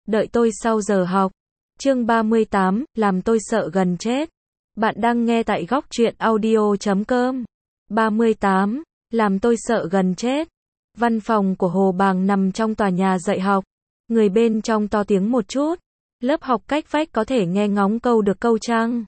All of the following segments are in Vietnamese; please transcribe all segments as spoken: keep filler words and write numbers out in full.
đợi tôi sau giờ học. Chương ba mươi tám, làm tôi sợ gần chết. Bạn đang nghe tại góc truyện audio chấm com. ba mươi tám, làm tôi sợ gần chết. Văn phòng của Hồ Bàng nằm trong tòa nhà dạy học. Người bên trong to tiếng một chút. Lớp học cách vách có thể nghe ngóng câu được câu chăng.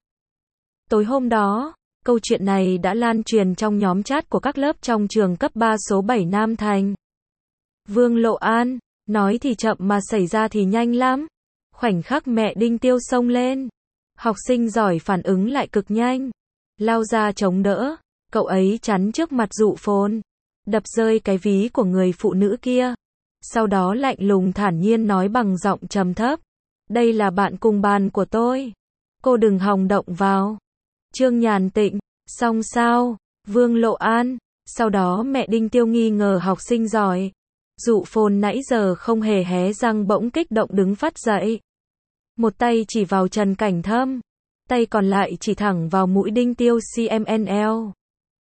Tối hôm đó, câu chuyện này đã lan truyền trong nhóm chat của các lớp trong trường cấp ba số bảy Nam Thành. Vương Lộ An, nói thì chậm mà xảy ra thì nhanh lắm. Khoảnh khắc mẹ Đinh Tiêu xông lên. Học sinh giỏi phản ứng lại cực nhanh. Lao ra chống đỡ, cậu ấy chắn trước mặt Dụ Phồn. Đập rơi cái ví của người phụ nữ kia. Sau đó lạnh lùng thản nhiên nói bằng giọng trầm thấp. Đây là bạn cùng bàn của tôi. Cô đừng hòng động vào. Trương Nhàn Tịnh, xong sao? Vương Lộ An. Sau đó mẹ Đinh Tiêu nghi ngờ học sinh giỏi. Dụ Phồn nãy giờ không hề hé răng bỗng kích động đứng phát dậy. Một tay chỉ vào Trần Cảnh Thâm. Tay còn lại chỉ thẳng vào mũi Đinh Tiêu xê em en lờ.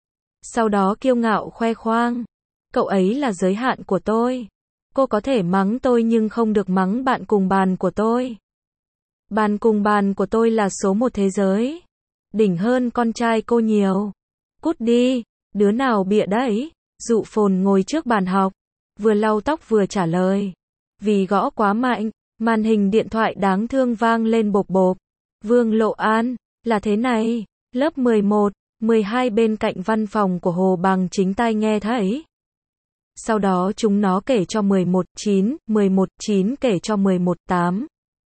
Sau đó kiêu ngạo khoe khoang. Cậu ấy là giới hạn của tôi. Cô có thể mắng tôi nhưng không được mắng bạn cùng bàn của tôi. Bàn cùng bàn của tôi là số một thế giới. Đỉnh hơn con trai cô nhiều. Cút đi, đứa nào bịa đấy? Dụ Phồn ngồi trước bàn học. Vừa lau tóc vừa trả lời. Vì gõ quá mạnh, màn hình điện thoại đáng thương vang lên bộp bộp. Vương Lộ An, là thế này, lớp mười một, mười hai bên cạnh văn phòng của Hồ Bằng chính tai nghe thấy. Sau đó chúng nó kể cho mười một chín, mười một chín kể cho mười một tám.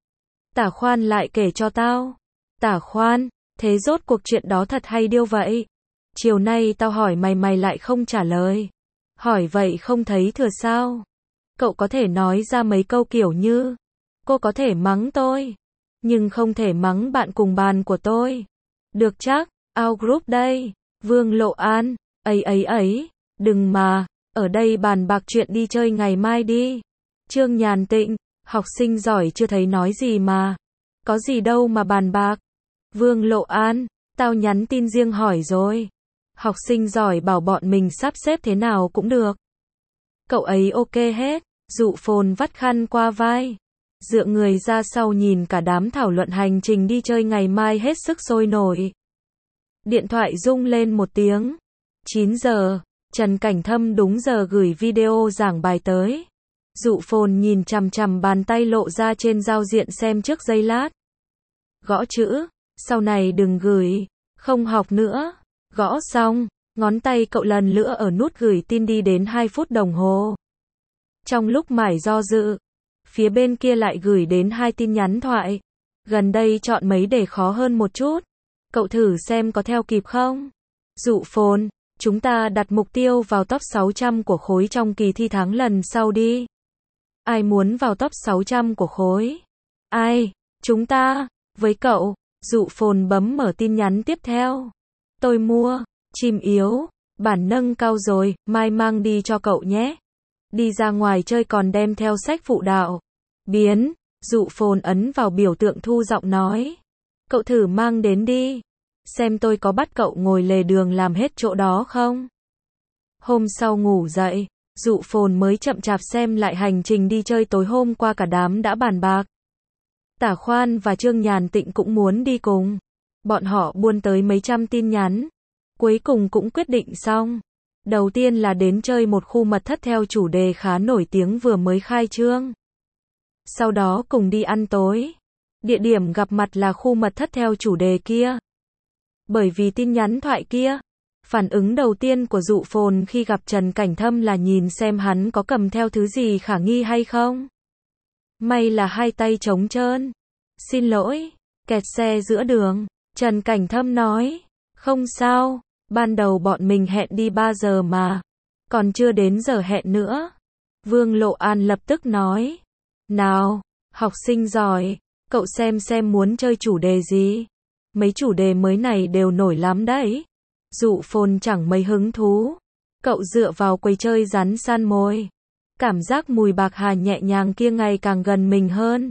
Tả Khoan lại kể cho tao. Tả Khoan, thế rốt cuộc chuyện đó thật hay điêu vậy? Chiều nay tao hỏi mày mày lại không trả lời. Hỏi vậy không thấy thừa sao? Cậu có thể nói ra mấy câu kiểu như, cô có thể mắng tôi, nhưng không thể mắng bạn cùng bàn của tôi. Được chắc, out group đây. Vương Lộ An, ấy ấy ấy, đừng mà, ở đây bàn bạc chuyện đi chơi ngày mai đi. Trương Nhàn Tịnh, học sinh giỏi chưa thấy nói gì mà. Có gì đâu mà bàn bạc. Vương Lộ An, tao nhắn tin riêng hỏi rồi. Học sinh giỏi bảo bọn mình sắp xếp thế nào cũng được. Cậu ấy ok hết. Dụ Phồn vắt khăn qua vai. Dựa người ra sau nhìn cả đám thảo luận hành trình đi chơi ngày mai hết sức sôi nổi. Điện thoại rung lên một tiếng. chín giờ, Trần Cảnh Thâm đúng giờ gửi video giảng bài tới. Dụ Phồn nhìn chằm chằm bàn tay lộ ra trên giao diện xem trước giây lát. Gõ chữ, sau này đừng gửi, không học nữa. Gõ xong, ngón tay cậu lần nữa ở nút gửi tin đi đến hai phút đồng hồ. Trong lúc mải do dự, phía bên kia lại gửi đến hai tin nhắn thoại. Gần đây chọn mấy để khó hơn một chút. Cậu thử xem có theo kịp không? Dụ Phồn, chúng ta đặt mục tiêu vào top sáu trăm của khối trong kỳ thi tháng lần sau đi. Ai muốn vào top sáu trăm của khối? Ai? Chúng ta. Với cậu, Dụ Phồn bấm mở tin nhắn tiếp theo. Tôi mua, chim yếu, bản nâng cao rồi, mai mang đi cho cậu nhé. Đi ra ngoài chơi còn đem theo sách phụ đạo. Biến, Dụ Phồn ấn vào biểu tượng thu giọng nói. Cậu thử mang đến đi. Xem tôi có bắt cậu ngồi lề đường làm hết chỗ đó không? Hôm sau ngủ dậy, Dụ Phồn mới chậm chạp xem lại hành trình đi chơi tối hôm qua cả đám đã bàn bạc. Tả Khoan và Trương Nhàn Tịnh cũng muốn đi cùng. Bọn họ buôn tới mấy trăm tin nhắn. Cuối cùng cũng quyết định xong. Đầu tiên là đến chơi một khu mật thất theo chủ đề khá nổi tiếng vừa mới khai trương. Sau đó cùng đi ăn tối. Địa điểm gặp mặt là khu mật thất theo chủ đề kia. Bởi vì tin nhắn thoại kia, phản ứng đầu tiên của Dụ Phồn khi gặp Trần Cảnh Thâm là nhìn xem hắn có cầm theo thứ gì khả nghi hay không. May là hai tay trống trơn. Xin lỗi, kẹt xe giữa đường. Trần Cảnh Thâm nói, không sao, ban đầu bọn mình hẹn đi ba giờ mà, còn chưa đến giờ hẹn nữa. Vương Lộ An lập tức nói, nào, học sinh giỏi, cậu xem xem muốn chơi chủ đề gì. Mấy chủ đề mới này đều nổi lắm đấy. Dụ Phồn chẳng mấy hứng thú. Cậu dựa vào quầy chơi rắn săn mồi. Cảm giác mùi bạc hà nhẹ nhàng kia ngày càng gần mình hơn.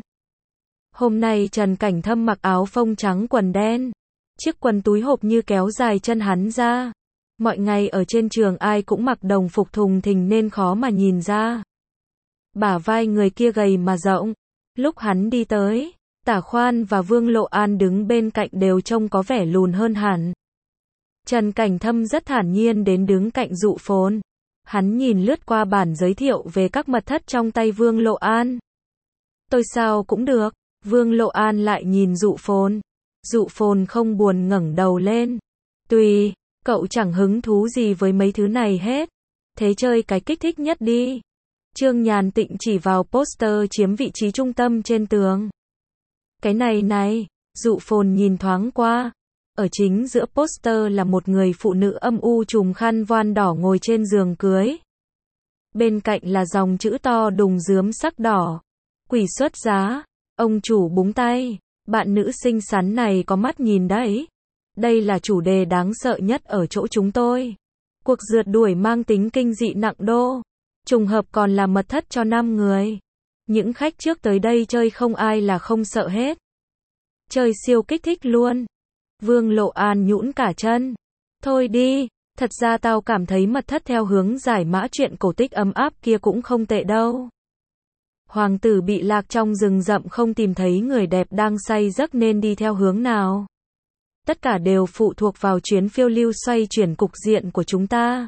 Hôm nay Trần Cảnh Thâm mặc áo phông trắng quần đen. Chiếc quần túi hộp như kéo dài chân hắn ra. Mọi ngày ở trên trường ai cũng mặc đồng phục thùng thình nên khó mà nhìn ra. Bả vai người kia gầy mà rộng. Lúc hắn đi tới, Tả Khoan và Vương Lộ An đứng bên cạnh đều trông có vẻ lùn hơn hẳn. Trần Cảnh Thâm rất thản nhiên đến đứng cạnh Dụ Phồn. Hắn nhìn lướt qua bản giới thiệu về các mật thất trong tay Vương Lộ An. Tôi sao cũng được. Vương Lộ An lại nhìn Dụ Phồn. Dụ Phồn không buồn ngẩng đầu lên. Tùy, cậu chẳng hứng thú gì với mấy thứ này hết. Thế chơi cái kích thích nhất đi. Trương Nhàn Tịnh chỉ vào poster chiếm vị trí trung tâm trên tường. Cái này này, Dụ Phồn nhìn thoáng qua. Ở chính giữa poster là một người phụ nữ âm u trùm khăn voan đỏ ngồi trên giường cưới. Bên cạnh là dòng chữ to đùng dướm sắc đỏ. Quỷ xuất giá. Ông chủ búng tay. Bạn nữ xinh xắn này có mắt nhìn đấy. Đây là chủ đề đáng sợ nhất ở chỗ chúng tôi. Cuộc rượt đuổi mang tính kinh dị nặng đô. Trùng hợp còn là mật thất cho năm người. Những khách trước tới đây chơi không ai là không sợ hết. Chơi siêu kích thích luôn. Vương Lộ An nhũn cả chân. Thôi đi, thật ra tao cảm thấy mật thất theo hướng giải mã chuyện cổ tích ấm áp kia cũng không tệ đâu. Hoàng tử bị lạc trong rừng rậm không tìm thấy người đẹp đang say giấc nên đi theo hướng nào. Tất cả đều phụ thuộc vào chuyến phiêu lưu xoay chuyển cục diện của chúng ta.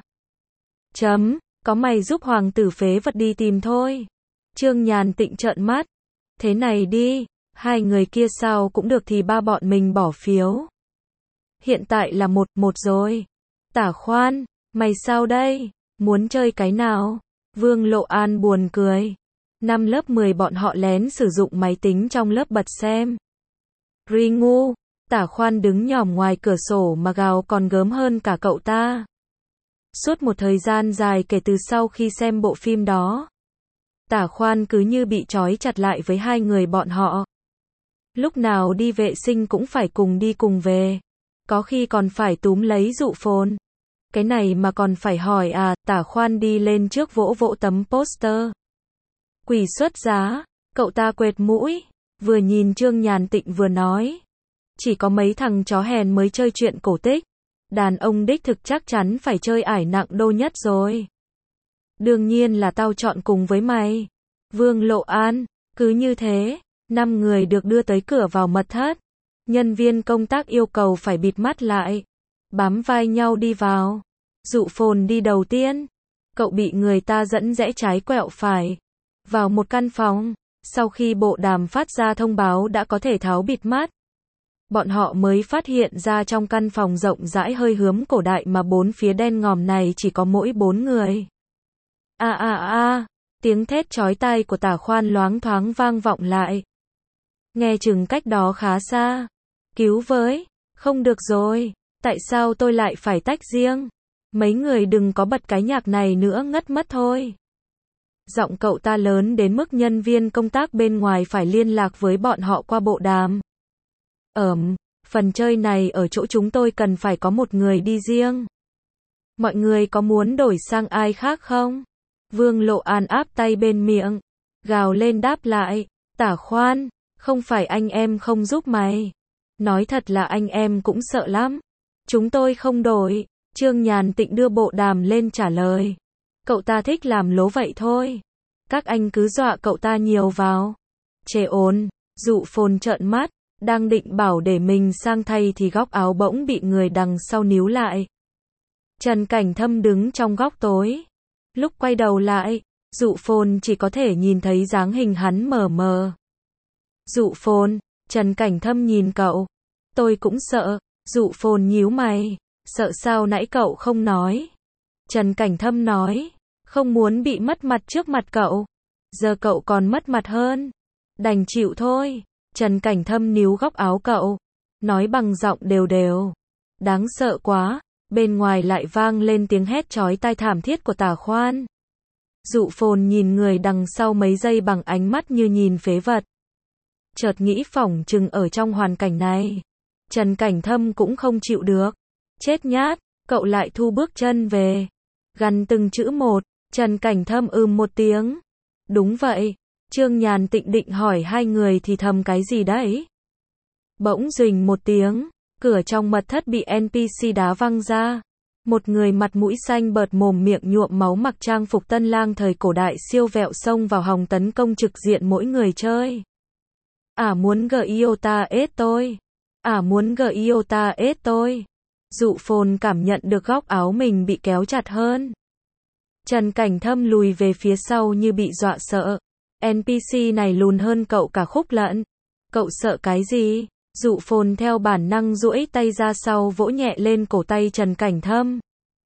Chấm, có mày giúp hoàng tử phế vật đi tìm thôi. Trương Nhàn Tịnh trợn mắt. Thế này đi, hai người kia sao cũng được thì ba bọn mình bỏ phiếu. Hiện tại là một một rồi. Tả Khoan, mày sao đây? Muốn chơi cái nào? Vương Lộ An buồn cười. Năm lớp mười bọn họ lén sử dụng máy tính trong lớp bật xem. Ri ngu, Tả Khoan đứng nhòm ngoài cửa sổ mà gào còn gớm hơn cả cậu ta. Suốt một thời gian dài kể từ sau khi xem bộ phim đó, Tả Khoan cứ như bị trói chặt lại với hai người bọn họ. Lúc nào đi vệ sinh cũng phải cùng đi cùng về. Có khi còn phải túm lấy Dụ Phồn. Cái này mà còn phải hỏi à, Tả Khoan đi lên trước vỗ vỗ tấm poster. Quỷ xuất giá, cậu ta quệt mũi, vừa nhìn Trương Nhàn Tịnh vừa nói. Chỉ có mấy thằng chó hèn mới chơi chuyện cổ tích. Đàn ông đích thực chắc chắn phải chơi ải nặng đô nhất rồi. Đương nhiên là tao chọn cùng với mày. Vương Lộ An, cứ như thế, năm người được đưa tới cửa vào mật thất. Nhân viên công tác yêu cầu phải bịt mắt lại. Bám vai nhau đi vào. Dụ Phồn đi đầu tiên. Cậu bị người ta dẫn rẽ trái quẹo phải. Vào một căn phòng. Sau khi bộ đàm phát ra thông báo đã có thể tháo bịt mắt, bọn họ mới phát hiện ra trong căn phòng rộng rãi hơi hướng cổ đại mà bốn phía đen ngòm này chỉ có mỗi bốn người. A a a, tiếng thét chói tai của Tả Khoan loáng thoáng vang vọng lại. Nghe chừng cách đó khá xa. Cứu với, không được rồi, tại sao tôi lại phải tách riêng? Mấy người đừng có bật cái nhạc này nữa ngất mất thôi. Giọng cậu ta lớn đến mức nhân viên công tác bên ngoài phải liên lạc với bọn họ qua bộ đàm. Ờm, phần chơi này ở chỗ chúng tôi cần phải có một người đi riêng. Mọi người có muốn đổi sang ai khác không? Vương Lộ An áp tay bên miệng, gào lên đáp lại. Tả Khoan, không phải anh em không giúp mày. Nói thật là anh em cũng sợ lắm. Chúng tôi không đổi. Trương Nhàn Tịnh đưa bộ đàm lên trả lời. Cậu ta thích làm lố vậy thôi. Các anh cứ dọa cậu ta nhiều vào. Chê ồn, Dụ Phồn trợn mắt, đang định bảo để mình sang thay thì góc áo bỗng bị người đằng sau níu lại. Trần Cảnh Thâm đứng trong góc tối. Lúc quay đầu lại, Dụ Phồn chỉ có thể nhìn thấy dáng hình hắn mờ mờ. Dụ Phồn, Trần Cảnh Thâm nhìn cậu. Tôi cũng sợ. Dụ Phồn nhíu mày. Sợ sao nãy cậu không nói? Trần Cảnh Thâm nói. Không muốn bị mất mặt trước mặt cậu. Giờ cậu còn mất mặt hơn. Đành chịu thôi. Trần Cảnh Thâm níu góc áo cậu. Nói bằng giọng đều đều. Đáng sợ quá. Bên ngoài lại vang lên tiếng hét chói tai thảm thiết của Tả Khoan. Dụ Phồn nhìn người đằng sau mấy giây bằng ánh mắt như nhìn phế vật. Chợt nghĩ phỏng chừng ở trong hoàn cảnh này, Trần Cảnh Thâm cũng không chịu được. Chết nhát, cậu lại thu bước chân về. Gằn từng chữ một, Trần Cảnh Thâm ừm một tiếng. Đúng vậy. Trương Nhàn Tịnh định hỏi hai người thì thầm cái gì đấy. Bỗng rình một tiếng, cửa trong mật thất bị en pê xê đá văng ra. Một người mặt mũi xanh bợt mồm miệng nhuộm máu mặc trang phục tân lang thời cổ đại siêu vẹo xông vào hòng tấn công trực diện mỗi người chơi. À muốn Giota ết tôi. À muốn Giota ết tôi. Dụ phồn cảm nhận được góc áo mình bị kéo chặt hơn. Trần Cảnh Thâm lùi về phía sau như bị dọa sợ. en pê xê này lùn hơn cậu cả khúc lận. Cậu sợ cái gì? Dụ phồn theo bản năng duỗi tay ra sau vỗ nhẹ lên cổ tay Trần Cảnh Thâm.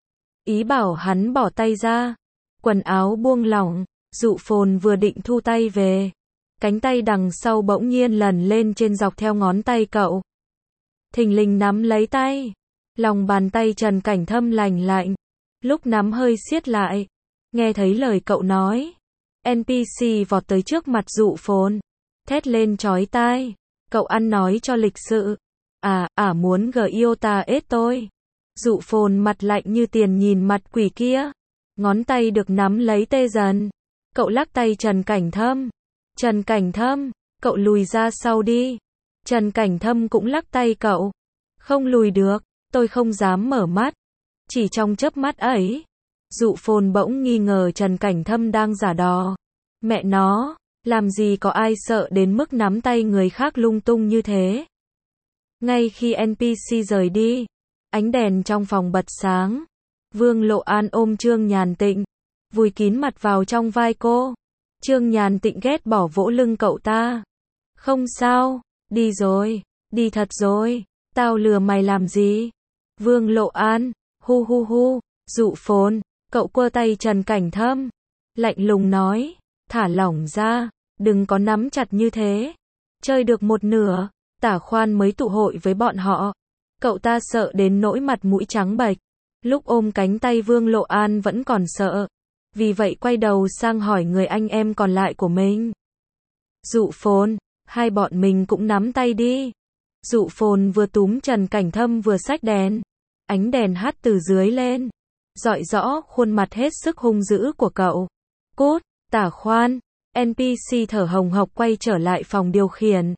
Ý bảo hắn bỏ tay ra. Quần áo buông lỏng. Dụ phồn vừa định thu tay về. Cánh tay đằng sau bỗng nhiên lần lên trên dọc theo ngón tay cậu. Thình lình nắm lấy tay. Lòng bàn tay Trần Cảnh Thâm lành lạnh. Lúc nắm hơi siết lại. Nghe thấy lời cậu nói. en pê xê vọt tới trước mặt dụ phồn. Thét lên chói tai. Cậu ăn nói cho lịch sự. À, à muốn Giota ết tôi. Dụ phồn mặt lạnh như tiền nhìn mặt quỷ kia. Ngón tay được nắm lấy tê dần. Cậu lắc tay Trần Cảnh Thâm. Trần Cảnh Thâm, cậu lùi ra sau đi. Trần Cảnh Thâm cũng lắc tay cậu. Không lùi được, tôi không dám mở mắt. Chỉ trong chớp mắt ấy, dụ phồn bỗng nghi ngờ Trần Cảnh Thâm đang giả đò. Mẹ nó, làm gì có ai sợ đến mức nắm tay người khác lung tung như thế. Ngay khi en pê xê rời đi, ánh đèn trong phòng bật sáng. Vương Lộ An ôm Trương Nhàn Tịnh, vùi kín mặt vào trong vai cô. Trương Nhàn Tịnh ghét bỏ vỗ lưng cậu ta. Không sao, đi rồi, đi thật rồi, tao lừa mày làm gì? Vương Lộ An, hu hu hu, dụ phồn, cậu quơ tay Trần Cảnh Thâm. Lạnh lùng nói, thả lỏng ra, đừng có nắm chặt như thế. Chơi được một nửa, Tả Khoan mới tụ hội với bọn họ. Cậu ta sợ đến nỗi mặt mũi trắng bệch. Lúc ôm cánh tay Vương Lộ An vẫn còn sợ. Vì vậy quay đầu sang hỏi người anh em còn lại của mình. Dụ phồn, hai bọn mình cũng nắm tay đi. Dụ phồn vừa túm Trần Cảnh Thâm vừa xách đèn. Ánh đèn hắt từ dưới lên. Rọi rõ khuôn mặt hết sức hung dữ của cậu. Cút, Tả Khoan. en pê xê thở hồng hộc quay trở lại phòng điều khiển.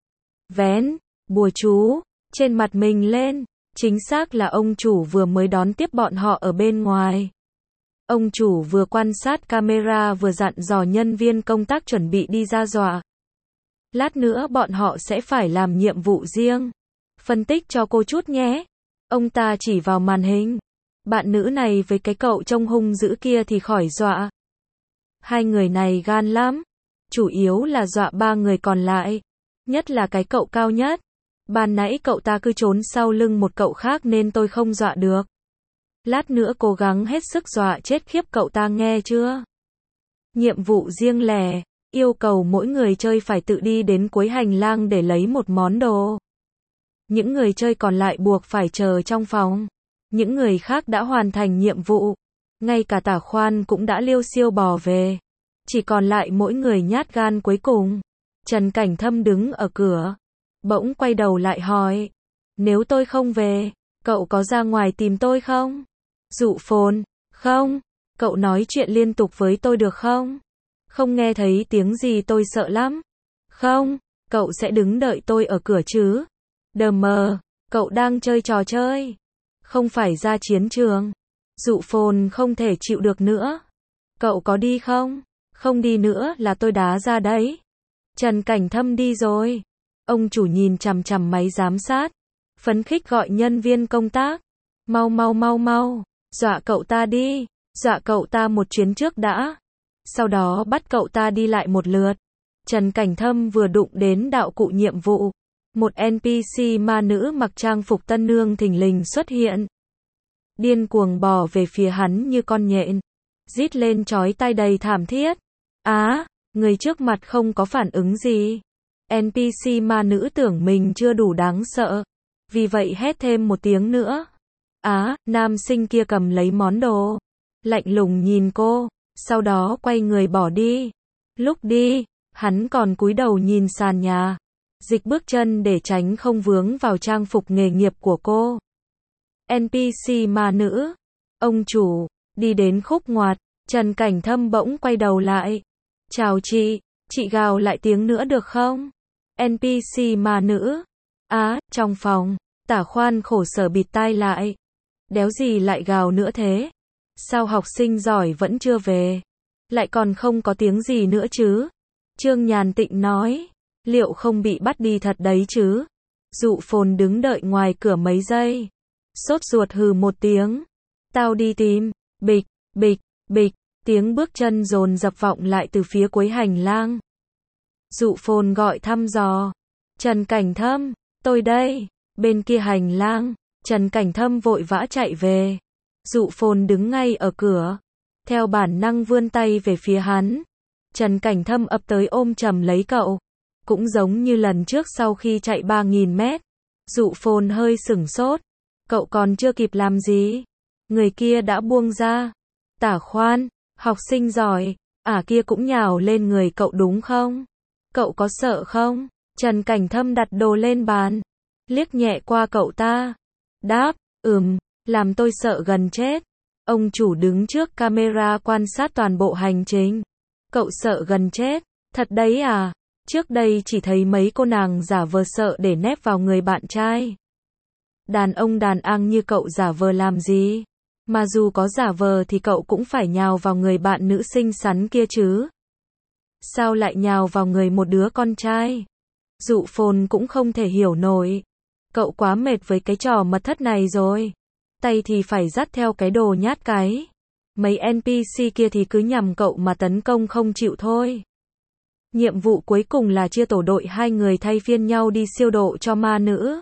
Vén, bùa chú, trên mặt mình lên. Chính xác là ông chủ vừa mới đón tiếp bọn họ ở bên ngoài. Ông chủ vừa quan sát camera vừa dặn dò nhân viên công tác chuẩn bị đi ra dọa. Lát nữa bọn họ sẽ phải làm nhiệm vụ riêng. Phân tích cho cô chút nhé. Ông ta chỉ vào màn hình. Bạn nữ này với cái cậu trông hung dữ kia thì khỏi dọa. Hai người này gan lắm. Chủ yếu là dọa ba người còn lại. Nhất là cái cậu cao nhất. Ban nãy cậu ta cứ trốn sau lưng một cậu khác nên tôi không dọa được. Lát nữa cố gắng hết sức dọa chết khiếp cậu ta nghe chưa? Nhiệm vụ riêng lẻ, yêu cầu mỗi người chơi phải tự đi đến cuối hành lang để lấy một món đồ. Những người chơi còn lại buộc phải chờ trong phòng. Những người khác đã hoàn thành nhiệm vụ. Ngay cả Tả Khoan cũng đã liêu xiêu bò về. Chỉ còn lại mỗi người nhát gan cuối cùng. Trần Cảnh Thâm đứng ở cửa. Bỗng quay đầu lại hỏi. Nếu tôi không về, cậu có ra ngoài tìm tôi không? Dụ phồn, không. Cậu nói chuyện liên tục với tôi được không? Không nghe thấy tiếng gì tôi sợ lắm. Không, cậu sẽ đứng đợi tôi ở cửa chứ? Đờ mờ, cậu đang chơi trò chơi. Không phải ra chiến trường. Dụ phồn không thể chịu được nữa. Cậu có đi không? Không đi nữa là tôi đá ra đấy. Trần Cảnh Thâm đi rồi. Ông chủ nhìn chằm chằm máy giám sát. Phấn khích gọi nhân viên công tác. Mau mau mau mau. Dọa cậu ta đi. Dọa cậu ta một chuyến trước đã. Sau đó bắt cậu ta đi lại một lượt. Trần Cảnh Thâm vừa đụng đến đạo cụ nhiệm vụ. Một en pê xê ma nữ mặc trang phục tân nương thình lình xuất hiện. Điên cuồng bò về phía hắn như con nhện. Rít lên chói tai đầy thảm thiết. Á, à, người trước mặt không có phản ứng gì. en pê xê ma nữ tưởng mình chưa đủ đáng sợ. Vì vậy hét thêm một tiếng nữa. Á, à, nam sinh kia cầm lấy món đồ. Lạnh lùng nhìn cô. Sau đó quay người bỏ đi. Lúc đi, hắn còn cúi đầu nhìn sàn nhà. Dịch bước chân để tránh không vướng vào trang phục nghề nghiệp của cô. en pê xê ma nữ. Ông chủ, đi đến khúc ngoặt. Trần Cảnh Thâm bỗng quay đầu lại. Chào chị, chị gào lại tiếng nữa được không? en pê xê ma nữ. Á, à, trong phòng, Tả Khoan khổ sở bịt tai lại. Đéo gì lại gào nữa thế? Sao học sinh giỏi vẫn chưa về? Lại còn không có tiếng gì nữa chứ? Trương Nhàn Tịnh nói. Liệu không bị bắt đi thật đấy chứ? Dụ phồn đứng đợi ngoài cửa mấy giây. Sốt ruột hừ một tiếng. Tao đi tìm. Bịch, bịch, bịch, tiếng bước chân dồn dập vọng lại từ phía cuối hành lang. Dụ phồn gọi thăm dò. Trần Cảnh Thâm, tôi đây. Bên kia hành lang, Trần Cảnh Thâm vội vã chạy về. Dụ phồn đứng ngay ở cửa. Theo bản năng vươn tay về phía hắn. Trần Cảnh Thâm ập tới ôm chầm lấy cậu. Cũng giống như lần trước sau khi chạy ba nghìn mét. Dụ phồn hơi sửng sốt. Cậu còn chưa kịp làm gì. Người kia đã buông ra. Tả Khoan, học sinh giỏi, ả kia cũng nhào lên người cậu đúng không? Cậu có sợ không? Trần Cảnh Thâm đặt đồ lên bàn. Liếc nhẹ qua cậu ta. Đáp, ừm, làm tôi sợ gần chết. Ông chủ đứng trước camera quan sát toàn bộ hành trình. Cậu sợ gần chết, thật đấy à? Trước đây chỉ thấy mấy cô nàng giả vờ sợ để nép vào người bạn trai. Đàn ông đàn ang như cậu giả vờ làm gì? Mà dù có giả vờ thì cậu cũng phải nhào vào người bạn nữ xinh xắn kia chứ. Sao lại nhào vào người một đứa con trai? Dụ phồn cũng không thể hiểu nổi. Cậu quá mệt với cái trò mật thất này rồi. Tay thì phải dắt theo cái đồ nhát cái. Mấy en pê xê kia thì cứ nhằm cậu mà tấn công không chịu thôi. Nhiệm vụ cuối cùng là chia tổ đội hai người thay phiên nhau đi siêu độ cho ma nữ.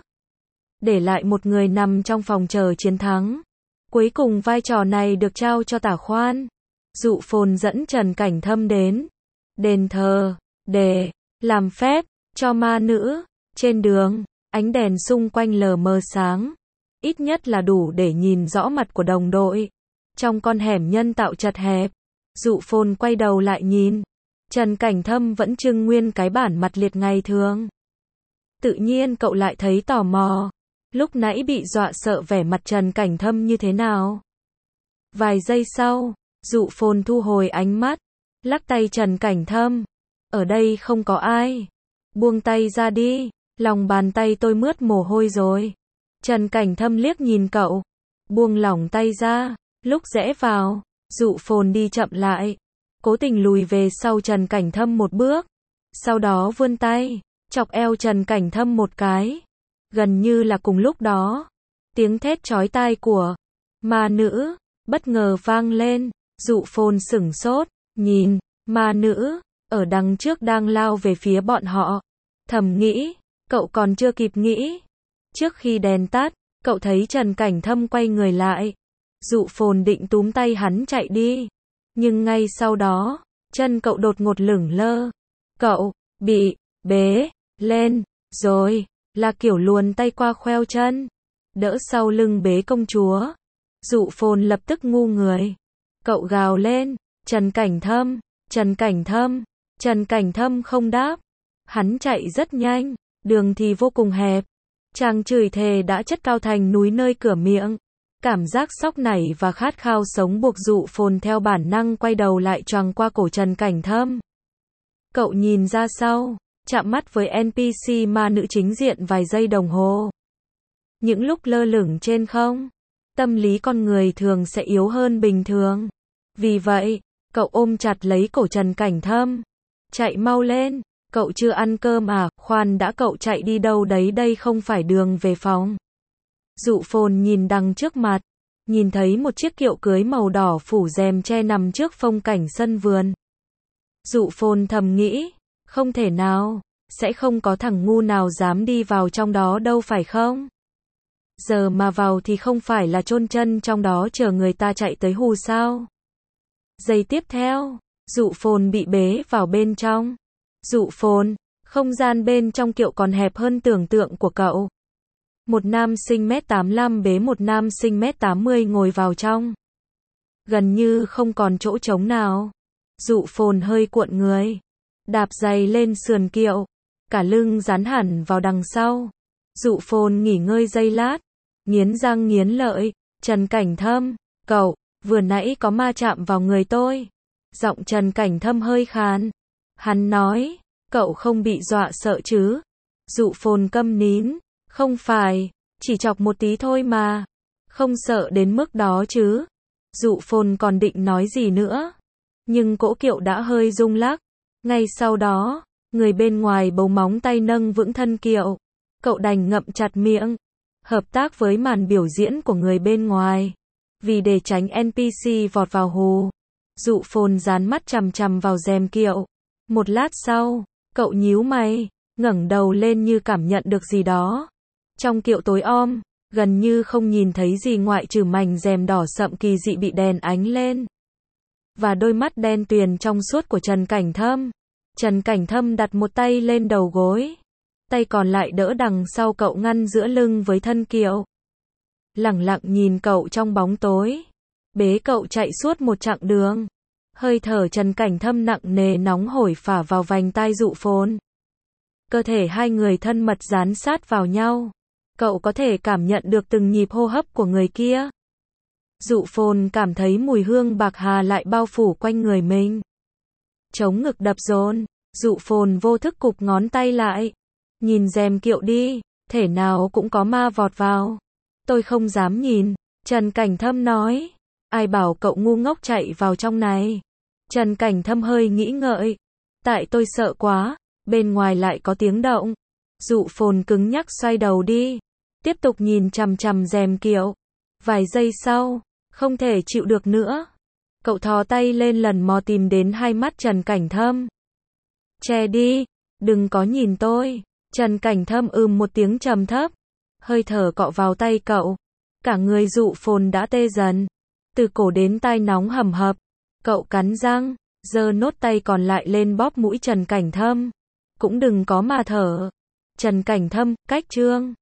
Để lại một người nằm trong phòng chờ chiến thắng. Cuối cùng vai trò này được trao cho Tả Khoan. Dụ phồn dẫn Trần Cảnh Thâm đến đền thờ, để làm phép cho ma nữ. Trên đường, ánh đèn xung quanh lờ mờ sáng. Ít nhất là đủ để nhìn rõ mặt của đồng đội. Trong con hẻm nhân tạo chật hẹp, Dụ phồn quay đầu lại nhìn. Trần Cảnh Thâm vẫn trưng nguyên cái bản mặt liệt ngày thường. Tự nhiên cậu lại thấy tò mò. Lúc nãy bị dọa sợ vẻ mặt Trần Cảnh Thâm như thế nào? Vài giây sau, Dụ phồn thu hồi ánh mắt. Lắc tay Trần Cảnh Thâm. Ở đây không có ai. Buông tay ra đi. Lòng bàn tay tôi mướt mồ hôi rồi. Trần Cảnh Thâm liếc nhìn cậu. Buông lỏng tay ra. Lúc rẽ vào, Dụ phồn đi chậm lại. Cố tình lùi về sau Trần Cảnh Thâm một bước. Sau đó vươn tay, chọc eo Trần Cảnh Thâm một cái. Gần như là cùng lúc đó, tiếng thét chói tai của ma nữ bất ngờ vang lên. Dụ phồn sửng sốt, nhìn ma nữ ở đằng trước đang lao về phía bọn họ. Thầm nghĩ, cậu còn chưa kịp nghĩ. Trước khi đèn tắt, cậu thấy Trần Cảnh Thâm quay người lại. Dụ phồn định túm tay hắn chạy đi. Nhưng ngay sau đó, chân cậu đột ngột lửng lơ. Cậu bị bế lên rồi, là kiểu luồn tay qua khoeo chân, đỡ sau lưng bế công chúa. Dụ phồn lập tức ngu người. Cậu gào lên, Trần Cảnh Thâm, Trần Cảnh Thâm. Trần Cảnh Thâm không đáp. Hắn chạy rất nhanh, đường thì vô cùng hẹp. Chàng chửi thề đã chất cao thành núi nơi cửa miệng. Cảm giác sốc nảy và khát khao sống buộc Dụ phồn theo bản năng quay đầu lại choàng qua cổ Trần Cảnh Thâm. Cậu nhìn ra sau, chạm mắt với en pê xê ma nữ chính diện vài giây đồng hồ. Những lúc lơ lửng trên không, tâm lý con người thường sẽ yếu hơn bình thường. Vì vậy, cậu ôm chặt lấy cổ Trần Cảnh Thâm. Chạy mau lên, cậu chưa ăn cơm à? Khoan đã, cậu chạy đi đâu đấy, đây không phải đường về phòng. Dụ phồn nhìn đằng trước mặt, nhìn thấy một chiếc kiệu cưới màu đỏ phủ rèm che nằm trước phong cảnh sân vườn. Dụ phồn thầm nghĩ, không thể nào, sẽ không có thằng ngu nào dám đi vào trong đó đâu phải không? Giờ mà vào thì không phải là chôn chân trong đó chờ người ta chạy tới hù sao? Giây tiếp theo, Dụ phồn bị bế vào bên trong. Dụ phồn, không gian bên trong kiệu còn hẹp hơn tưởng tượng của cậu. Một nam sinh mét tám mươi lăm bế một nam sinh mét tám mươi ngồi vào trong. Gần như không còn chỗ trống nào. Dụ phồn hơi cuộn người, đạp giày lên sườn kiệu, cả lưng dán hẳn vào đằng sau. Dụ phồn nghỉ ngơi giây lát, nghiến răng nghiến lợi, Trần Cảnh Thâm, cậu, vừa nãy có ma chạm vào người tôi. Giọng Trần Cảnh Thâm hơi khàn. Hắn nói, cậu không bị dọa sợ chứ? Dụ phồn câm nín, không phải, chỉ chọc một tí thôi mà. Không sợ đến mức đó chứ? Dụ phồn còn định nói gì nữa. Nhưng cỗ kiệu đã hơi rung lắc. Ngay sau đó, Người bên ngoài bấu móng tay nâng vững thân kiệu. Cậu đành ngậm chặt miệng. Hợp tác với màn biểu diễn của người bên ngoài. Vì để tránh en pê xê vọt vào hù. Dụ phồn dán mắt chằm chằm vào rèm kiệu. Một lát sau, cậu nhíu mày, ngẩng đầu lên như cảm nhận được gì đó. Trong kiệu tối om, gần như không nhìn thấy gì ngoại trừ mảnh rèm đỏ sậm kỳ dị bị đèn ánh lên. Và đôi mắt đen tuyền trong suốt của Trần Cảnh Thâm. Trần Cảnh Thâm đặt một tay lên đầu gối. Tay còn lại đỡ đằng sau cậu ngăn giữa lưng với thân kiệu. Lẳng lặng nhìn cậu trong bóng tối. Bế cậu chạy suốt một chặng đường. Hơi thở Trần Cảnh Thâm nặng nề nóng hổi phả vào vành tai Dụ Phồn. Cơ thể hai người thân mật dán sát vào nhau. Cậu có thể cảm nhận được từng nhịp hô hấp của người kia. Dụ Phồn cảm thấy mùi hương bạc hà lại bao phủ quanh người mình. Chống ngực đập dồn, Dụ Phồn vô thức cụp ngón tay lại. Nhìn rèm kiệu đi, thể nào cũng có ma vọt vào. Tôi không dám nhìn, Trần Cảnh Thâm nói. Ai bảo cậu ngu ngốc chạy vào trong này. Trần Cảnh Thâm hơi nghĩ ngợi. Tại tôi sợ quá, bên ngoài lại có tiếng động. Dụ Phồn cứng nhắc xoay đầu đi. Tiếp tục nhìn chằm chằm rèm kiệu. Vài giây sau, không thể chịu được nữa. Cậu thò tay lên lần mò tìm đến hai mắt Trần Cảnh Thâm. Che đi, đừng có nhìn tôi. Trần Cảnh Thâm ừm một tiếng trầm thấp. Hơi thở cọ vào tay cậu. Cả người Dụ Phồn đã tê dần. Từ cổ đến tai nóng hầm hập. Cậu cắn răng, giơ nốt tay còn lại lên bóp mũi Trần Cảnh Thâm. Cũng đừng có mà thở. Trần Cảnh Thâm, cách chương.